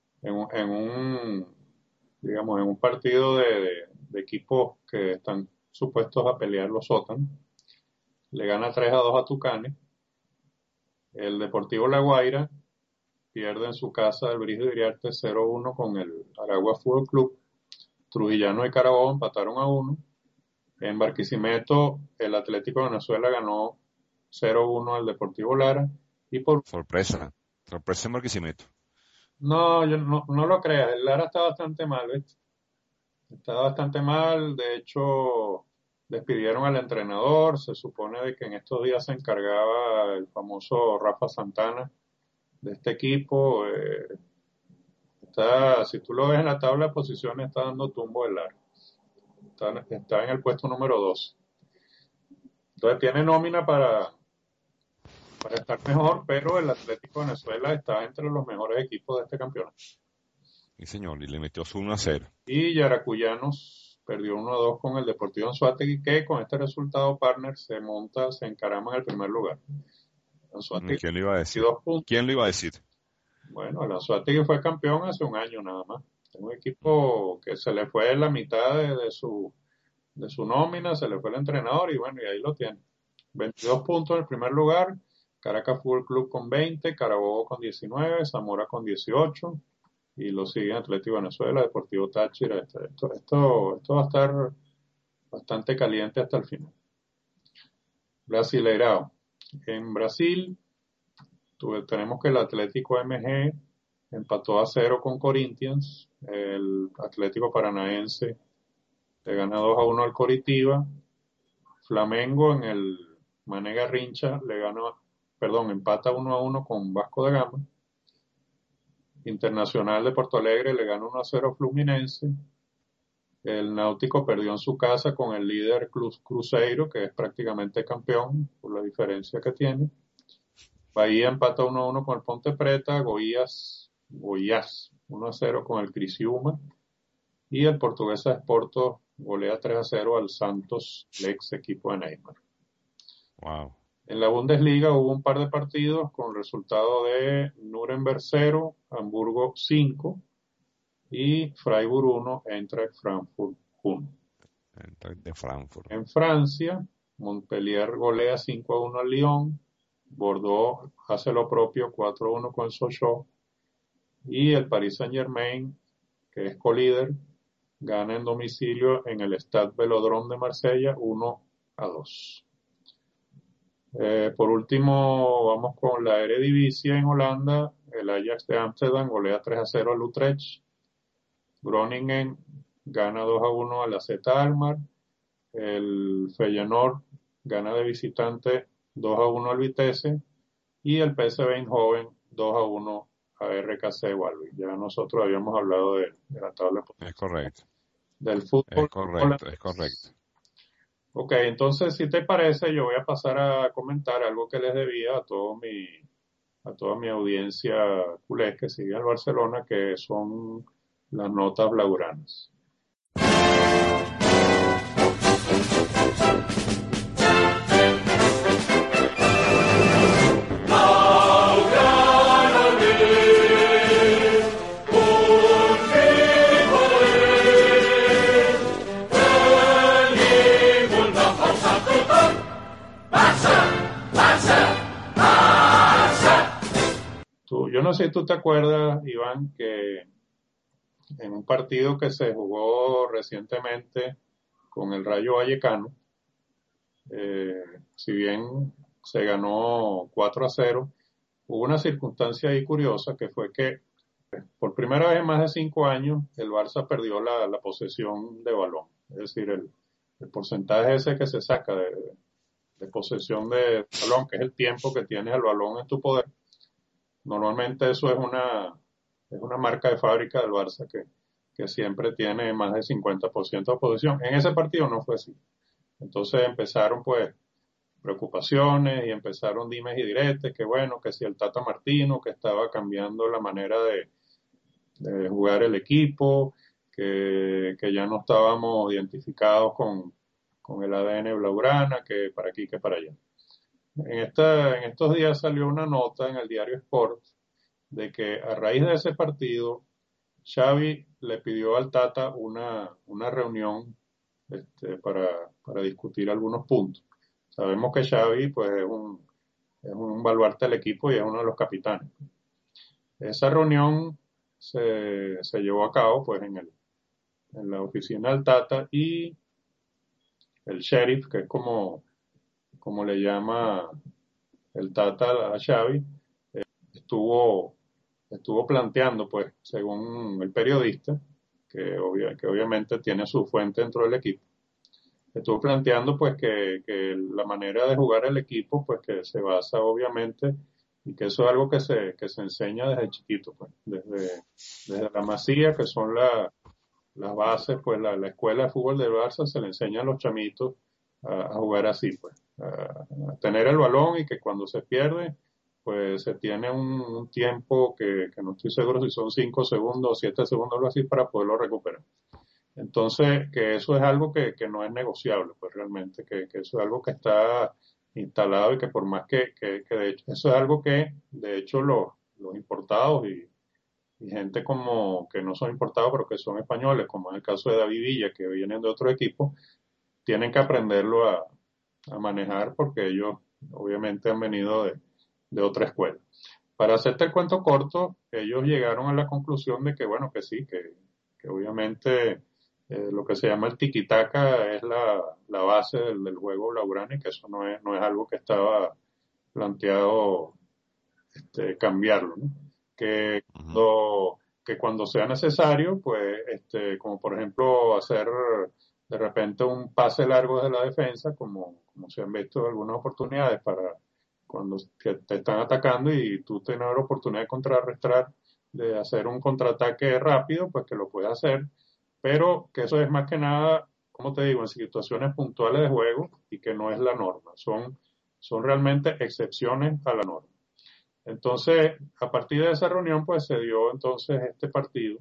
digamos, en un partido de equipos que están supuestos a pelear los sótanos, le gana 3-2 a Tucanes. El Deportivo La Guaira pierde en su casa el Brígido Iriarte 0-1 con el Aragua Fútbol Club. Trujillano y Carabobo empataron a 1. En Barquisimeto, el Atlético de Venezuela ganó 0-1 al Deportivo Lara. Y por Sorpresa en Barquisimeto. No, yo no lo creas, el Lara está bastante mal, ¿viste? Está bastante mal, de hecho despidieron al entrenador, se supone de que en estos días se encargaba el famoso Rafa Santana de este equipo. Si tú lo ves en la tabla de posiciones, está dando tumbo el Lara. Está en el puesto número 12. Entonces tiene nómina para estar mejor, pero el Atlético de Venezuela está entre los mejores equipos de este campeonato. Sí, señor, y le metió su 1-0. Y Yaracuyanos perdió 1-2 con el Deportivo Anzoátegui, que con este resultado partner se encarama en el primer lugar. Anzoátegui, ¿Quién lo iba a decir? 22 puntos. ¿Quién lo iba a decir? Bueno, el Anzoátegui fue campeón hace un año nada más. Es un equipo que se le fue la mitad de su nómina, se le fue el entrenador y bueno, y ahí lo tiene. 22 puntos en el primer lugar, Caracas Fútbol Club con 20, Carabobo con 19, Zamora con 18 y lo siguen Atlético Venezuela, Deportivo Táchira. Esto va a estar bastante caliente hasta el final. Brasileirao. En Brasil tenemos que el Atlético MG empató a 0 con Corinthians, el Atlético Paranaense le gana 2-1 al Coritiba, Flamengo en el Mané Garrincha empata 1-1 con Vasco da Gama. Internacional de Porto Alegre le gana 1-0 a Fluminense. El Náutico perdió en su casa con el líder Cruzeiro, que es prácticamente campeón por la diferencia que tiene. Bahía empata 1-1 con el Ponte Preta. Goiás 1-0 con el Criciúma. Y el Portuguesa Sporto golea 3-0 al Santos, el ex equipo de Neymar. Wow. En la Bundesliga hubo un par de partidos con resultado de Nuremberg 0, Hamburgo 5 y Freiburg 1, Eintracht Frankfurt 1. De Frankfurt. En Francia, Montpellier golea 5-1 al Lyon, Bordeaux hace lo propio 4-1 con Sochaux y el Paris Saint-Germain, que es colíder, gana en domicilio en el Stade Velodrome de Marsella 1-2. Por último, vamos con la Eredivisie en Holanda. El Ajax de Ámsterdam golea 3-0 al Utrecht. Groningen gana 2-1 al AZ Alkmaar. El Feyenoord gana de visitante 2-1 al Vitesse. Y el PSV Eindhoven 2-1 a RKC Waalwijk. Ya nosotros habíamos hablado de la tabla Es correcto. del fútbol. Es correcto. Ok, entonces, si te parece, yo voy a pasar a comentar algo que les debía a toda mi audiencia culé que sigue al Barcelona, que son las notas blaugranas. Yo no sé si tú te acuerdas, Iván, que en un partido que se jugó recientemente con el Rayo Vallecano, si bien se ganó 4-0, hubo una circunstancia ahí curiosa que fue que Por primera vez en más de 5 años, el Barça perdió la posesión de balón. Es decir, el porcentaje ese que se saca de posesión de balón, que es el tiempo que tienes el balón en tu poder. Normalmente eso es una marca de fábrica del Barça que siempre tiene más del 50% de posesión. En ese partido no fue así. Entonces empezaron pues preocupaciones y empezaron dimes y diretes, que bueno, que si el Tata Martino, que estaba cambiando la manera de jugar el equipo, que ya no estábamos identificados con el ADN Blaugrana, que para aquí, que para allá. En estos días salió una nota en el diario Sport de que a raíz de ese partido, Xavi le pidió al Tata una reunión para discutir algunos puntos. Sabemos que Xavi pues, es un baluarte del equipo y es uno de los capitanes. Esa reunión se llevó a cabo pues, en la oficina del Tata y el sheriff, que es como le llama el Tata a Xavi, estuvo, estuvo planteando, pues, según el periodista, que obviamente tiene su fuente dentro del equipo, estuvo planteando, pues, que la manera de jugar el equipo, pues, que se basa, obviamente, y que eso es algo que se enseña desde chiquito, pues, desde la Masía, que son las bases, pues, la escuela de fútbol del Barça se le enseña a los chamitos a jugar así, pues, a tener el balón y que cuando se pierde, pues se tiene un tiempo que no estoy seguro si son 5 segundos o 7 segundos, algo así, para poderlo recuperar. Entonces, que eso es algo que no es negociable, pues realmente, que eso es algo que está instalado y que por más que de hecho, eso es algo que de hecho los importados y gente como que no son importados pero que son españoles, como en el caso de David Villa, que vienen de otro equipo, tienen que aprenderlo a manejar porque ellos obviamente han venido de otra escuela. Para hacerte el cuento corto, ellos llegaron a la conclusión de que, bueno, que sí, que obviamente lo que se llama el tiki-taka es la base del juego blaugrana y que eso no es algo que estaba planteado cambiarlo, ¿no? Que Ujú. cuando, que cuando sea necesario, pues, como por ejemplo hacer de repente un pase largo desde la defensa, como se han visto algunas oportunidades para cuando te están atacando y tú tienes la oportunidad de contrarrestar, de hacer un contraataque rápido, pues que lo puedes hacer, pero que eso es más que nada, como te digo, en situaciones puntuales de juego y que no es la norma, son realmente excepciones a la norma. Entonces, a partir de esa reunión, pues se dio entonces este partido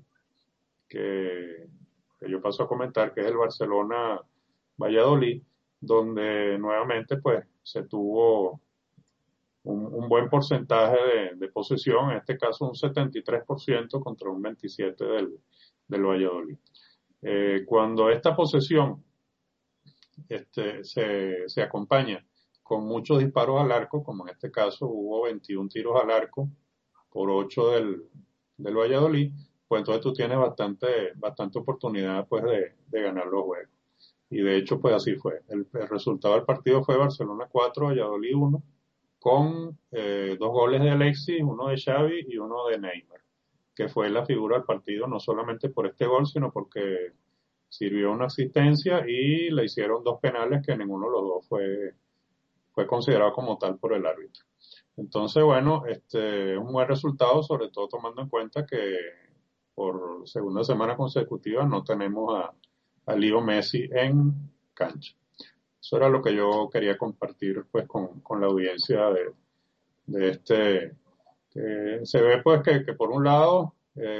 que, que yo paso a comentar, que es el Barcelona-Valladolid, donde nuevamente pues se tuvo un buen porcentaje de posesión, en este caso un 73% contra un 27% del Valladolid. Cuando esta posesión se acompaña con muchos disparos al arco, como en este caso hubo 21 tiros al arco por 8 del Valladolid, pues entonces tú tienes bastante oportunidad pues de ganar los juegos. Y de hecho pues así fue. El resultado del partido fue Barcelona 4, Valladolid 1, con 2 goles de Alexis, uno de Xavi y uno de Neymar, que fue la figura del partido no solamente por este gol, sino porque sirvió una asistencia y le hicieron 2 penales que ninguno de los dos fue considerado como tal por el árbitro. Entonces, bueno, un buen resultado, sobre todo tomando en cuenta que por segunda semana consecutiva no tenemos a Leo Messi en cancha. Eso era lo que yo quería compartir pues con la audiencia de este. Que se ve pues que por un lado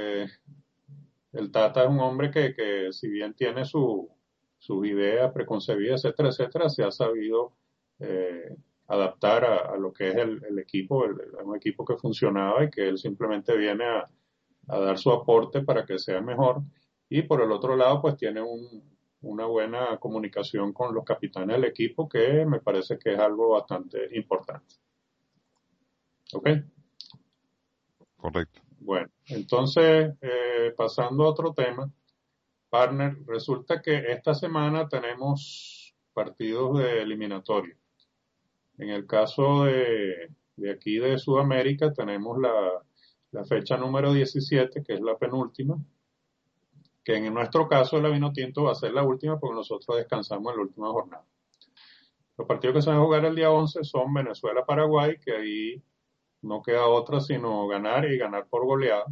el Tata es un hombre que si bien tiene sus ideas preconcebidas, etcétera, etcétera, se ha sabido adaptar a lo que es el equipo, un equipo que funcionaba y que él simplemente viene a dar su aporte para que sea mejor. Y por el otro lado, pues tiene una buena comunicación con los capitanes del equipo, que me parece que es algo bastante importante. ¿Ok? Correcto. Bueno, entonces, pasando a otro tema, partner, resulta que esta semana tenemos partidos de eliminatoria. En el caso de aquí de Sudamérica tenemos la fecha número 17, que es la penúltima, que en nuestro caso la Vinotinto va a ser la última porque nosotros descansamos en la última jornada. Los partidos que se van a jugar el día 11 son Venezuela-Paraguay, que ahí no queda otra sino ganar y ganar por goleada.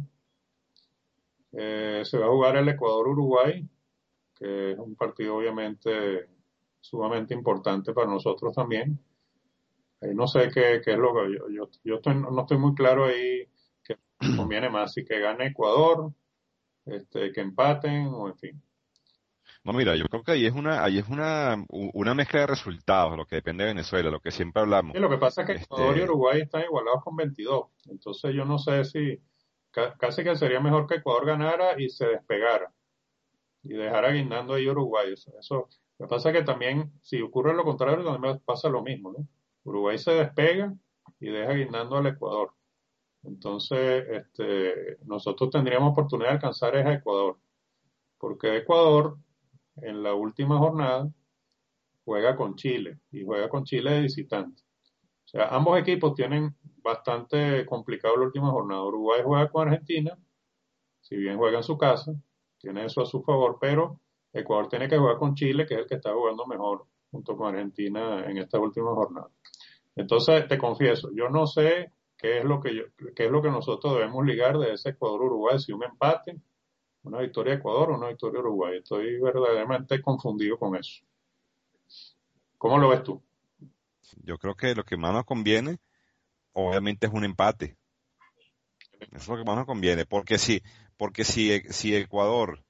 Se va a jugar el Ecuador-Uruguay, que es un partido obviamente sumamente importante para nosotros también. Ahí no sé qué es lo que no estoy muy claro ahí qué conviene más, si que gane Ecuador, que empaten o en fin. No, mira, yo creo que una mezcla de resultados, lo que depende de Venezuela, lo que siempre hablamos. Y lo que pasa es que Ecuador y Este, Uruguay están igualados con 22. Entonces yo no sé si casi que sería mejor que Ecuador ganara y se despegara y dejara guindando ahí Uruguay. Lo que pasa es que también si ocurre lo contrario también pasa lo mismo, ¿no? Uruguay se despega y deja guindando al Ecuador. Entonces, nosotros tendríamos oportunidad de alcanzar a Ecuador, porque Ecuador en la última jornada juega con Chile y juega con Chile de visitante. O sea, ambos equipos tienen bastante complicado la última jornada. Uruguay juega con Argentina, si bien juega en su casa, tiene eso a su favor, pero Ecuador tiene que jugar con Chile, que es el que está jugando mejor junto con Argentina en esta última jornada. Entonces, te confieso, yo no sé qué es lo que nosotros debemos ligar de ese Ecuador-Uruguay, si un empate, una victoria de Ecuador o una victoria de Uruguay. Estoy verdaderamente confundido con eso. ¿Cómo lo ves tú? yo creo que lo que más nos conviene, obviamente, es un empate. Eso es lo que más nos conviene, si Ecuador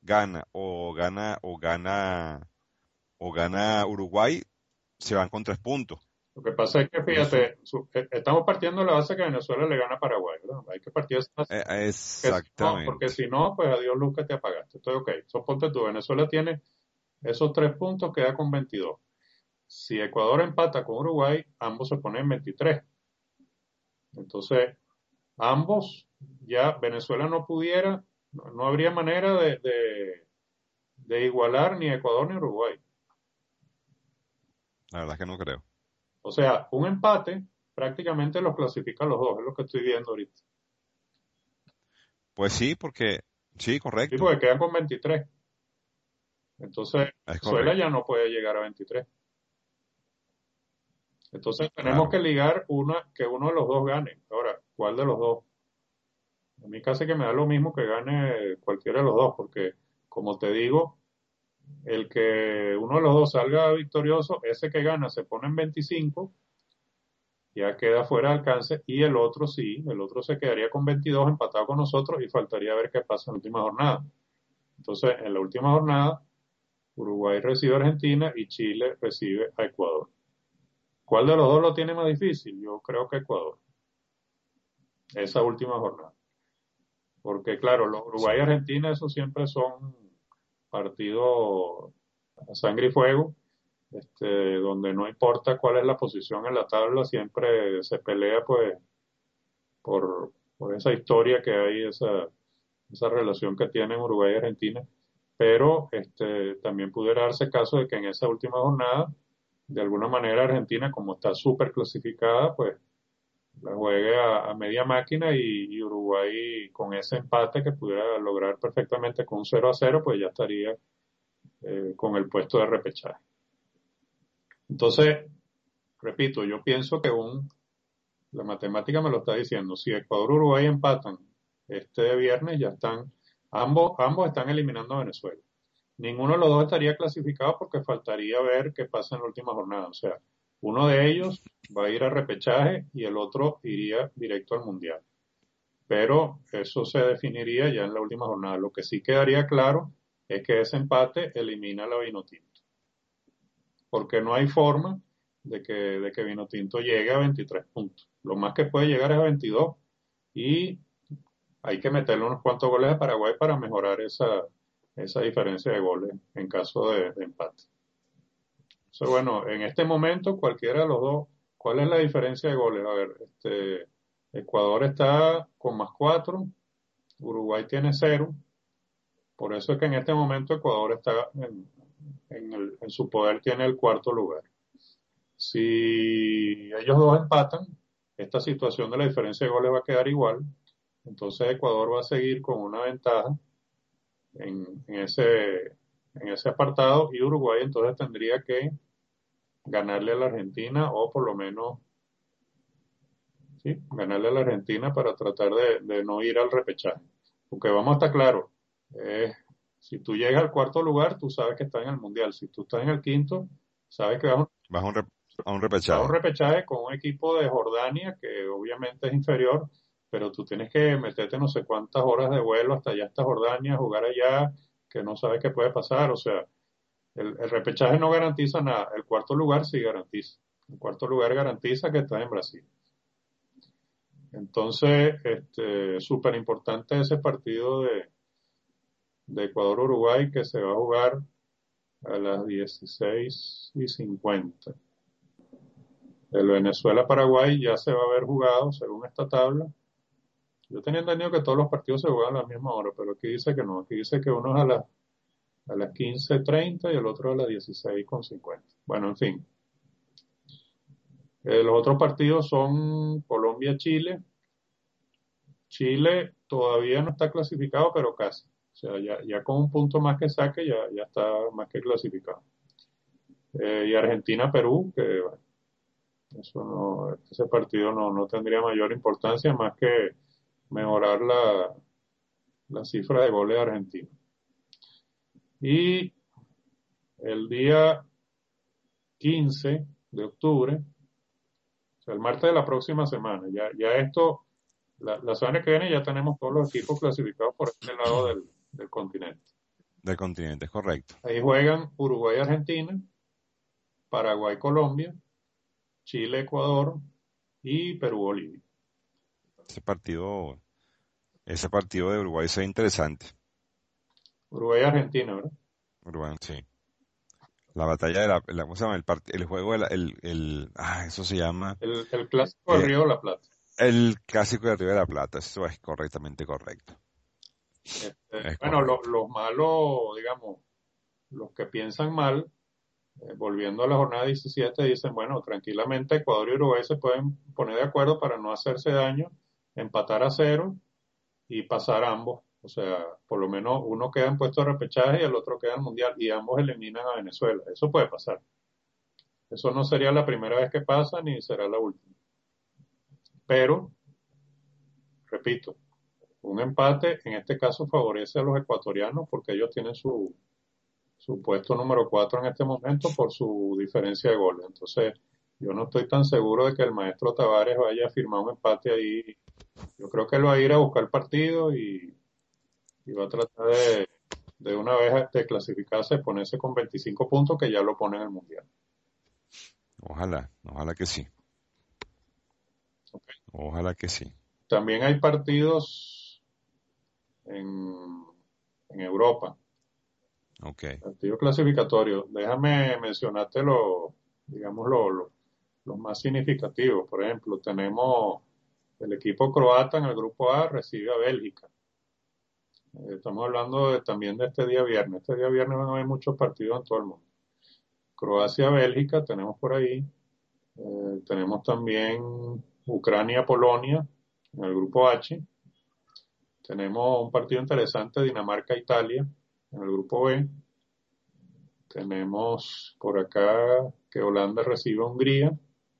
gana Uruguay, se van con 3 puntos. Lo que pasa es que, Ellos son, fíjate, estamos partiendo de la base que Venezuela le gana a Paraguay, ¿verdad? Hay que partir de esa base, porque exactamente. si no, pues adiós luz que te apagaste. Entonces, ok, ponte tú, Venezuela tiene esos 3 puntos, queda con 22. Si Ecuador empata con Uruguay, ambos se ponen en 23. Entonces, ambos, ya Venezuela no pudiera, no habría manera de igualar ni Ecuador ni Uruguay. La verdad es que no creo. O sea, un empate prácticamente los clasifica a los dos, es lo que estoy viendo ahorita. Pues sí, sí, Sí, correcto, porque quedan con 23. Entonces, es Venezuela ya correcto, no puede llegar a 23. Entonces, tenemos claro. que ligar que uno de los dos gane. Ahora, ¿cuál de los dos? A mí casi que me da lo mismo que gane cualquiera de los dos, porque, como te digo, el que uno de los dos salga victorioso, ese que gana se pone en 25, ya queda fuera de alcance, y el otro sí, el otro se quedaría con 22 empatado con nosotros y faltaría ver qué pasa en la última jornada. Entonces, en la última jornada, Uruguay recibe a Argentina y Chile recibe a Ecuador. ¿Cuál de los dos lo tiene más difícil? Yo creo que Ecuador, esa última jornada. Porque claro, los Sí. Uruguay y Argentina, esos siempre son partidos a sangre y fuego, donde no importa cuál es la posición en la tabla, siempre se pelea pues por esa historia que hay, esa relación que tienen Uruguay y Argentina. Pero también pudiera darse caso de que en esa última jornada, de alguna manera Argentina, como está súper clasificada, pues la juegue a media máquina y Uruguay con ese empate que pudiera lograr perfectamente con un 0-0, pues ya estaría con el puesto de repechaje. Entonces, repito, yo pienso que la matemática me lo está diciendo. Si Ecuador y Uruguay empatan este viernes, ya ambos están eliminando a Venezuela. Ninguno de los dos estaría clasificado porque faltaría ver qué pasa en la última jornada. O sea, uno de ellos va a ir a repechaje y el otro iría directo al Mundial. Pero eso se definiría ya en la última jornada. Lo que sí quedaría claro es que ese empate elimina a la Vinotinto, porque no hay forma de que Vinotinto llegue a 23 puntos. Lo más que puede llegar es a 22 y hay que meterle unos cuantos goles a Paraguay para mejorar esa diferencia de goles en caso de empate. Entonces, bueno, en este momento cualquiera de los dos, ¿cuál es la diferencia de goles? A ver, Ecuador está con +4, Uruguay tiene 0, por eso es que en este momento Ecuador está en su poder, tiene el cuarto lugar. Si ellos dos empatan, esta situación de la diferencia de goles va a quedar igual Entonces Ecuador va a seguir con una ventaja en ese apartado y Uruguay entonces tendría que ganarle a la Argentina o por lo menos, sí, ganarle a la Argentina para tratar de no ir al repechaje. Porque vamos a estar claros, eh, si tú llegas al cuarto lugar, tú sabes que estás en el Mundial. Si tú estás en el quinto, sabes que Vas a un vas a un repechaje. repechaje con un equipo de Jordania que obviamente es inferior, pero tú tienes que meterte no sé cuántas horas de vuelo hasta allá, hasta Jordania, jugar allá, que no sabes qué puede pasar. O sea, el repechaje no garantiza nada, el cuarto lugar sí garantiza. El cuarto lugar garantiza que estás en Brasil. Entonces, súper importante ese partido de Ecuador-Uruguay que se va a jugar a las 16:50. El Venezuela-Paraguay ya se va a haber jugado según esta tabla. Yo tenía entendido que todos los partidos se juegan a la misma hora, pero aquí dice que no. Aquí dice que uno es a las 15:30 y el otro a las 16:50. Bueno, en fin. Los otros partidos son Colombia-Chile. Chile todavía no está clasificado, pero casi. O sea, ya con un punto más que saque, ya está más que clasificado. Y Argentina-Perú, que bueno, ese partido no tendría mayor importancia más que mejorar la cifra de goles de Argentina. Y el día 15 de octubre, o sea, el martes de la próxima semana, ya esto, la semana que viene ya tenemos todos los equipos clasificados por este lado del continente. Del continente, es correcto. Ahí juegan Uruguay-Argentina, Paraguay-Colombia, Chile-Ecuador y Perú-Bolivia. Ese partido, ese partido de Uruguay se ve interesante. Uruguay-Argentina, ¿verdad? Uruguay, sí. La batalla de ¿cómo se llama? El juego, eso se llama, El clásico del eh, Río de la Plata. el clásico de Río de la Plata. Eso es correctamente correcto. Es Bueno, correcto. los malos, digamos, los que piensan mal, volviendo a la jornada 17, dicen, bueno, tranquilamente Ecuador y Uruguay se pueden poner de acuerdo para no hacerse daño, empatar a cero y pasar ambos. O sea, por lo menos uno queda en puesto de repechaje y el otro queda en mundial y ambos eliminan a Venezuela. Eso puede pasar. Eso no sería la primera vez que pasa ni será la última. Pero, repito, un empate en este caso favorece a los ecuatorianos porque ellos tienen su puesto número 4 en este momento por su diferencia de goles. Entonces, yo no estoy tan seguro de que el maestro Tavares vaya a firmar un empate ahí. Yo creo que él va a ir a buscar el partido y va a tratar de una vez de clasificarse, ponerse con 25 puntos que ya lo pone en el Mundial. Ojalá, ojalá que sí. ¿Ok? Ojalá que sí. También hay partidos en, en Europa, Ok. partidos clasificatorios. Déjame mencionarte digamos, los más significativos. Por ejemplo, tenemos el equipo croata en el grupo A recibe a Bélgica. Estamos hablando también de este día viernes. Este día viernes van a haber muchos partidos en todo el mundo. Croacia-Bélgica tenemos por ahí. Tenemos también Ucrania-Polonia en el grupo H. Tenemos un partido interesante, Dinamarca-Italia en el grupo B. Tenemos por acá que Holanda recibe a Hungría,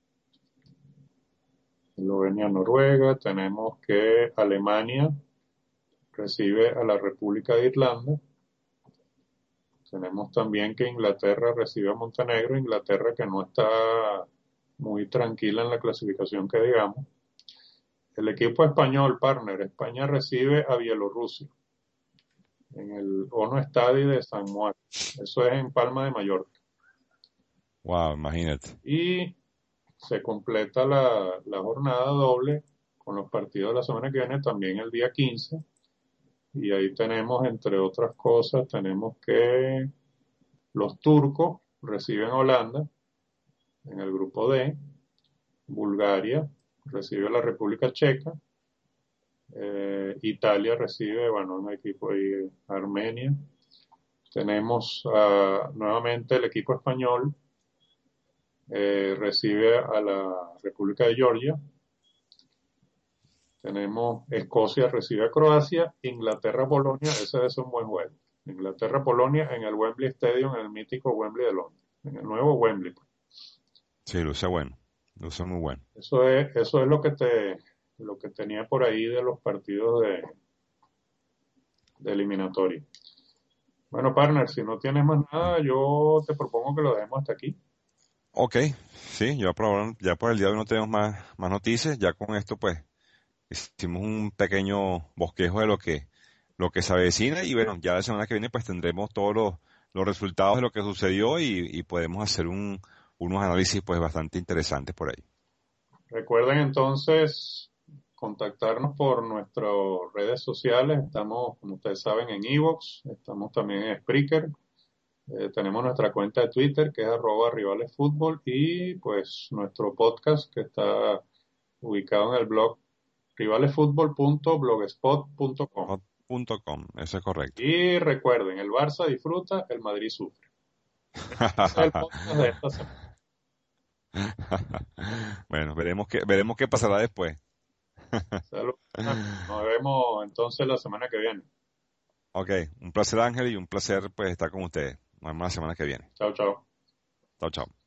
Eslovenia-Noruega. Tenemos que Alemania recibe a la República de Irlanda. Tenemos también que Inglaterra recibe a Montenegro, Inglaterra que no está muy tranquila en la clasificación que digamos. El equipo español, partner, España recibe a Bielorrusia en el Ono Estadio de San Juan. Eso es en Palma de Mallorca. Wow, imagínate. Y se completa la jornada doble con los partidos de la semana que viene también el día 15. Y ahí tenemos, entre otras cosas, tenemos que los turcos reciben a Holanda en el grupo D, Bulgaria recibe a la República Checa, Italia recibe, bueno, un equipo ahí, Armenia. Tenemos nuevamente el equipo español, recibe a la República de Georgia. Tenemos Escocia recibe a Croacia, Inglaterra-Polonia, ese debe ser un buen juego. Inglaterra-Polonia en el Wembley Stadium, en el mítico Wembley de Londres, en el nuevo Wembley. Sí, luce bueno, luce muy bueno. Eso es lo que tenía por ahí de los partidos de eliminatoria. Bueno, partner, si no tienes más nada, yo te propongo que lo dejemos hasta aquí. Ok, sí, ya por el día de hoy no tenemos más noticias, ya con esto pues hicimos un pequeño bosquejo de lo que se avecina y bueno, ya la semana que viene pues tendremos todos los resultados de lo que sucedió y podemos hacer unos análisis pues bastante interesantes por ahí. Recuerden entonces contactarnos por nuestras redes sociales. Estamos, como ustedes saben, en Evox, estamos también en Spreaker. Tenemos nuestra cuenta de Twitter que es @rivalesfutbol y pues nuestro podcast que está ubicado en el blog rivalesfutbol.blogspot.com. .com, eso es correcto. Y recuerden, el Barça disfruta, el Madrid sufre. Ese es el podcast de esta semana. Bueno, veremos qué pasará después. Saludos. Nos vemos entonces la semana que viene. Ok, un placer Ángel y un placer pues estar con ustedes. Nos vemos la semana que viene. Chao, chao. Chao, chao.